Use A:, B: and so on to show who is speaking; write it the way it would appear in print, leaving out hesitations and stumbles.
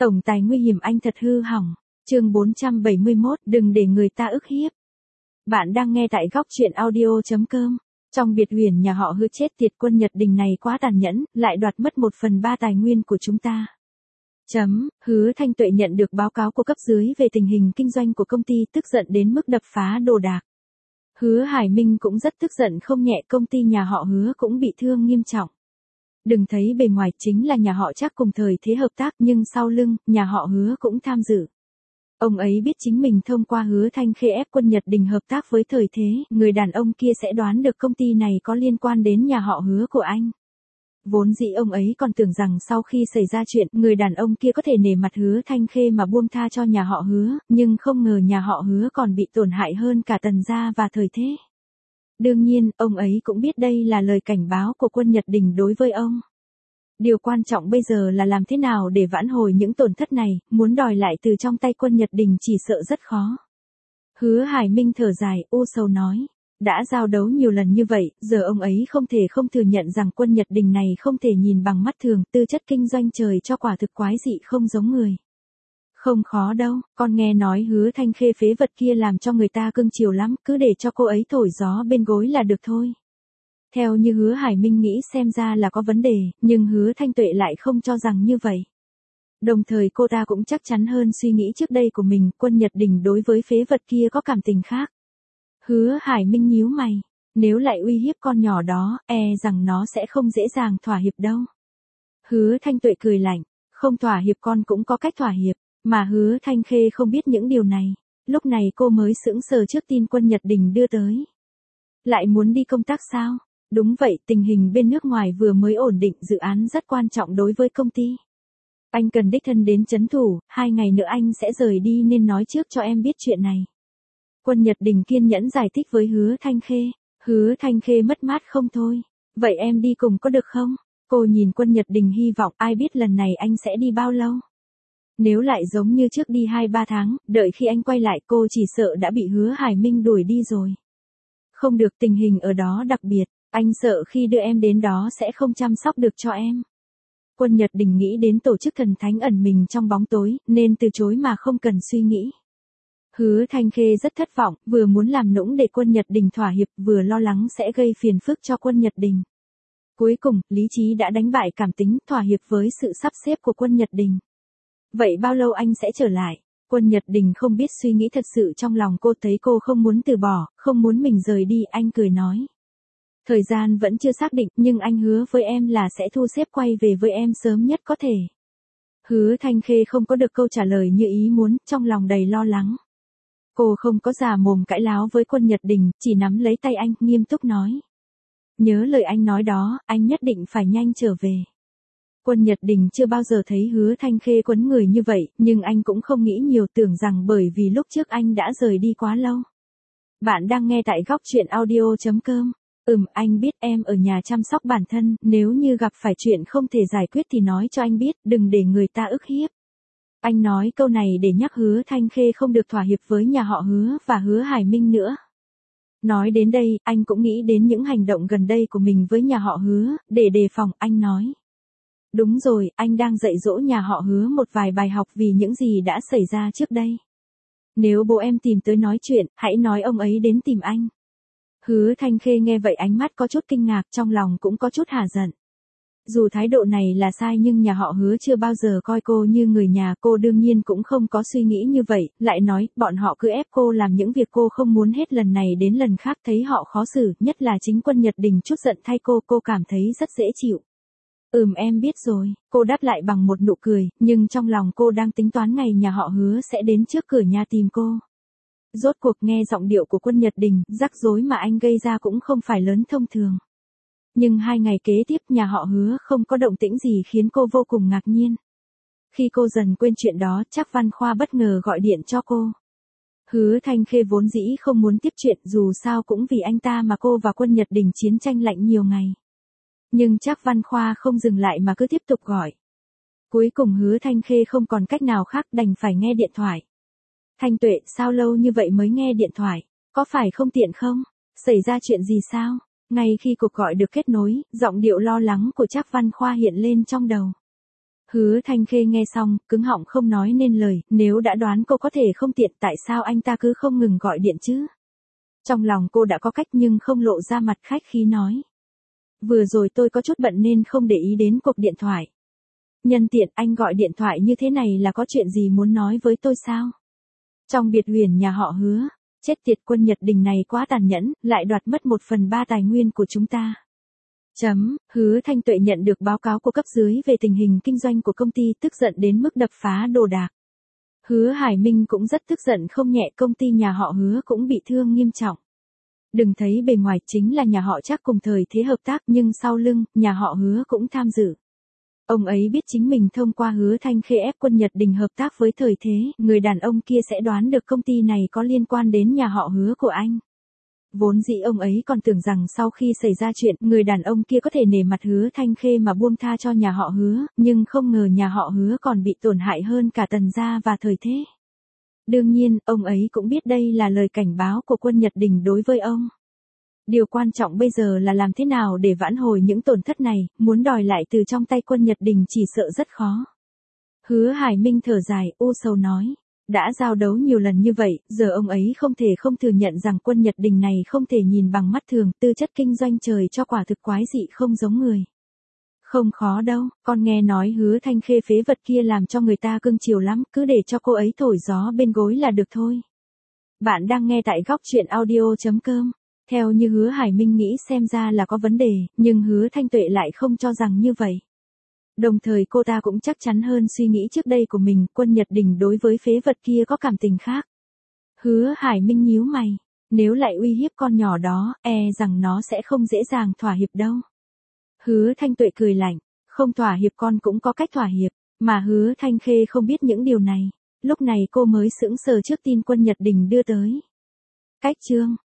A: Tổng tài nguy hiểm anh thật hư hỏng. Chương 471, đừng để người ta ức hiếp. Bạn đang nghe tại góc truyện audio.com. Trong biệt huyền nhà họ Hứa chết tiệt, quân Nhật Đình này quá tàn nhẫn, lại đoạt mất 1/3 tài nguyên của chúng ta. Hứa Thanh Tuệ nhận được báo cáo của cấp dưới về tình hình kinh doanh của công ty, tức giận đến mức đập phá đồ đạc. Hứa Hải Minh cũng rất tức giận không nhẹ, công ty nhà họ Hứa cũng bị thương nghiêm trọng. Đừng thấy bề ngoài chính là nhà họ Trác cùng thời thế hợp tác, nhưng sau lưng, nhà họ Hứa cũng tham dự. Ông ấy biết chính mình thông qua Hứa Thanh Khê ép quân Nhật Đình hợp tác với thời thế, người đàn ông kia sẽ đoán được công ty này có liên quan đến nhà họ Hứa của anh. Vốn dĩ ông ấy còn tưởng rằng sau khi xảy ra chuyện, người đàn ông kia có thể nể mặt Hứa Thanh Khê mà buông tha cho nhà họ Hứa, nhưng không ngờ nhà họ Hứa còn bị tổn hại hơn cả Tần gia và thời thế. Đương nhiên, ông ấy cũng biết đây là lời cảnh báo của quân Nhật Đình đối với ông. Điều quan trọng bây giờ là làm thế nào để vãn hồi những tổn thất này, muốn đòi lại từ trong tay quân Nhật Đình chỉ sợ rất khó. Hứa Hải Minh thở dài, u sầu nói. Đã giao đấu nhiều lần như vậy, giờ ông ấy không thể không thừa nhận rằng quân Nhật Đình này không thể nhìn bằng mắt thường, tư chất kinh doanh trời cho quả thực quái dị không giống người. Không khó đâu, con nghe nói Hứa Thanh Khê phế vật kia làm cho người ta cưng chiều lắm, cứ để cho cô ấy thổi gió bên gối là được thôi. Theo như Hứa Hải Minh nghĩ xem ra là có vấn đề, nhưng Hứa Thanh Tuệ lại không cho rằng như vậy. Đồng thời cô ta cũng chắc chắn hơn suy nghĩ trước đây của mình, quân Nhật Đình đối với phế vật kia có cảm tình khác. Hứa Hải Minh nhíu mày, nếu lại uy hiếp con nhỏ đó, rằng nó sẽ không dễ dàng thỏa hiệp đâu. Hứa Thanh Tuệ cười lạnh, không thỏa hiệp con cũng có cách thỏa hiệp, mà Hứa Thanh Khê không biết những điều này. Lúc này cô mới sững sờ trước tin quân Nhật Đình đưa tới. Lại muốn đi công tác sao? Đúng vậy, tình hình bên nước ngoài vừa mới ổn định, dự án rất quan trọng đối với công ty. Anh cần đích thân đến trấn thủ, 2 ngày nữa anh sẽ rời đi nên nói trước cho em biết chuyện này. Quân Nhật Đình kiên nhẫn giải thích với Hứa Thanh Khê. Hứa Thanh Khê mất mát không thôi. Vậy em đi cùng có được không? Cô nhìn quân Nhật Đình hy vọng, ai biết lần này anh sẽ đi bao lâu? Nếu lại giống như trước đi 2-3 tháng, đợi khi anh quay lại cô chỉ sợ đã bị Hứa Hải Minh đuổi đi rồi. Không được, tình hình ở đó đặc biệt, anh sợ khi đưa em đến đó sẽ không chăm sóc được cho em. Quân Nhật Đình nghĩ đến tổ chức thần thánh ẩn mình trong bóng tối, nên từ chối mà không cần suy nghĩ. Hứa Thanh Khê rất thất vọng, vừa muốn làm nũng để quân Nhật Đình thỏa hiệp, vừa lo lắng sẽ gây phiền phức cho quân Nhật Đình. Cuối cùng, lý trí đã đánh bại cảm tính, thỏa hiệp với sự sắp xếp của quân Nhật Đình. Vậy bao lâu anh sẽ trở lại? Quân Nhật Đình không biết suy nghĩ thật sự trong lòng cô, thấy cô không muốn từ bỏ, không muốn mình rời đi, anh cười nói. Thời gian vẫn chưa xác định, nhưng anh hứa với em là sẽ thu xếp quay về với em sớm nhất có thể. Hứa Thanh Khê không có được câu trả lời như ý muốn, trong lòng đầy lo lắng. Cô không có già mồm cãi láo với quân Nhật Đình, chỉ nắm lấy tay anh, nghiêm túc nói. Nhớ lời anh nói đó, anh nhất định phải nhanh trở về. Quân Nhật Đình chưa bao giờ thấy Hứa Thanh Khê quấn người như vậy, nhưng anh cũng không nghĩ nhiều, tưởng rằng bởi vì lúc trước anh đã rời đi quá lâu. Bạn đang nghe tại góc truyện audio.com. Anh biết em ở nhà chăm sóc bản thân, nếu như gặp phải chuyện không thể giải quyết thì nói cho anh biết, đừng để người ta ức hiếp. Anh nói câu này để nhắc Hứa Thanh Khê không được thỏa hiệp với nhà họ Hứa và Hứa Hải Minh nữa. Nói đến đây, anh cũng nghĩ đến những hành động gần đây của mình với nhà họ Hứa, để đề phòng, anh nói. Đúng rồi, anh đang dạy dỗ nhà họ Hứa một vài bài học vì những gì đã xảy ra trước đây. Nếu bố em tìm tới nói chuyện, hãy nói ông ấy đến tìm anh. Hứa Thanh Khê nghe vậy ánh mắt có chút kinh ngạc, trong lòng cũng có chút hả giận. Dù thái độ này là sai nhưng nhà họ Hứa chưa bao giờ coi cô như người nhà, cô đương nhiên cũng không có suy nghĩ như vậy, lại nói, bọn họ cứ ép cô làm những việc cô không muốn, hết lần này đến lần khác thấy họ khó xử, nhất là chính quân Nhật Đình chút giận thay cô cảm thấy rất dễ chịu. Em biết rồi, cô đáp lại bằng một nụ cười, nhưng trong lòng cô đang tính toán ngày nhà họ Hứa sẽ đến trước cửa nhà tìm cô. Rốt cuộc nghe giọng điệu của quân Nhật Đình, rắc rối mà anh gây ra cũng không phải lớn thông thường. Nhưng 2 ngày kế tiếp nhà họ Hứa không có động tĩnh gì khiến cô vô cùng ngạc nhiên. Khi cô dần quên chuyện đó, Trác Văn Khoa bất ngờ gọi điện cho cô. Hứa Thanh Khê vốn dĩ không muốn tiếp chuyện, dù sao cũng vì anh ta mà cô và quân Nhật Đình chiến tranh lạnh nhiều ngày. Nhưng Trác Văn Khoa không dừng lại mà cứ tiếp tục gọi. Cuối cùng Hứa Thanh Khê không còn cách nào khác, đành phải nghe điện thoại. Thanh Tuệ, sao lâu như vậy mới nghe điện thoại? Có phải không tiện không? Xảy ra chuyện gì sao? Ngay khi cuộc gọi được kết nối, giọng điệu lo lắng của Trác Văn Khoa hiện lên trong đầu. Hứa Thanh Khê nghe xong, cứng họng không nói nên lời, nếu đã đoán cô có thể không tiện tại sao anh ta cứ không ngừng gọi điện chứ? Trong lòng cô đã có cách nhưng không lộ ra mặt khách khí nói. Vừa rồi tôi có chút bận nên không để ý đến cuộc điện thoại. Nhân tiện anh gọi điện thoại như thế này là có chuyện gì muốn nói với tôi sao? Trong biệt huyền nhà họ Hứa, chết tiệt quân Nhật Đình này quá tàn nhẫn, lại đoạt mất 1/3 tài nguyên của chúng ta. Hứa Thanh Tuệ nhận được báo cáo của cấp dưới về tình hình kinh doanh của công ty, tức giận đến mức đập phá đồ đạc. Hứa Hải Minh cũng rất tức giận không nhẹ, công ty nhà họ Hứa cũng bị thương nghiêm trọng. Đừng thấy bề ngoài chính là nhà họ chắc cùng thời thế hợp tác nhưng sau lưng, nhà họ Hứa cũng tham dự. Ông ấy biết chính mình thông qua Hứa Thanh Khê ép quân Nhật Đình hợp tác với thời thế, người đàn ông kia sẽ đoán được công ty này có liên quan đến nhà họ Hứa của anh. Vốn dĩ ông ấy còn tưởng rằng sau khi xảy ra chuyện, người đàn ông kia có thể nể mặt Hứa Thanh Khê mà buông tha cho nhà họ Hứa, nhưng không ngờ nhà họ Hứa còn bị tổn hại hơn cả Tần gia và thời thế. Đương nhiên, ông ấy cũng biết đây là lời cảnh báo của quân Nhật Đình đối với ông. Điều quan trọng bây giờ là làm thế nào để vãn hồi những tổn thất này, muốn đòi lại từ trong tay quân Nhật Đình chỉ sợ rất khó. Hứa Hải Minh thở dài, u sầu nói. Đã giao đấu nhiều lần như vậy, giờ ông ấy không thể không thừa nhận rằng quân Nhật Đình này không thể nhìn bằng mắt thường, tư chất kinh doanh trời cho quả thực quái dị không giống người. Không khó đâu, con nghe nói Hứa Thanh Khê phế vật kia làm cho người ta cưng chiều lắm, cứ để cho cô ấy thổi gió bên gối là được thôi. Bạn đang nghe tại góc truyện audio.com. Theo như Hứa Hải Minh nghĩ xem ra là có vấn đề, nhưng Hứa Thanh Tuệ lại không cho rằng như vậy. Đồng thời cô ta cũng chắc chắn hơn suy nghĩ trước đây của mình, quân Nhật Đình đối với phế vật kia có cảm tình khác. Hứa Hải Minh nhíu mày, nếu lại uy hiếp con nhỏ đó, rằng nó sẽ không dễ dàng thỏa hiệp đâu. Hứa Thanh Tuệ cười lạnh, không thỏa hiệp con cũng có cách thỏa hiệp, mà Hứa Thanh Khê không biết những điều này. Lúc này cô mới sững sờ trước tin quân Nhật Đình đưa tới. Cách chương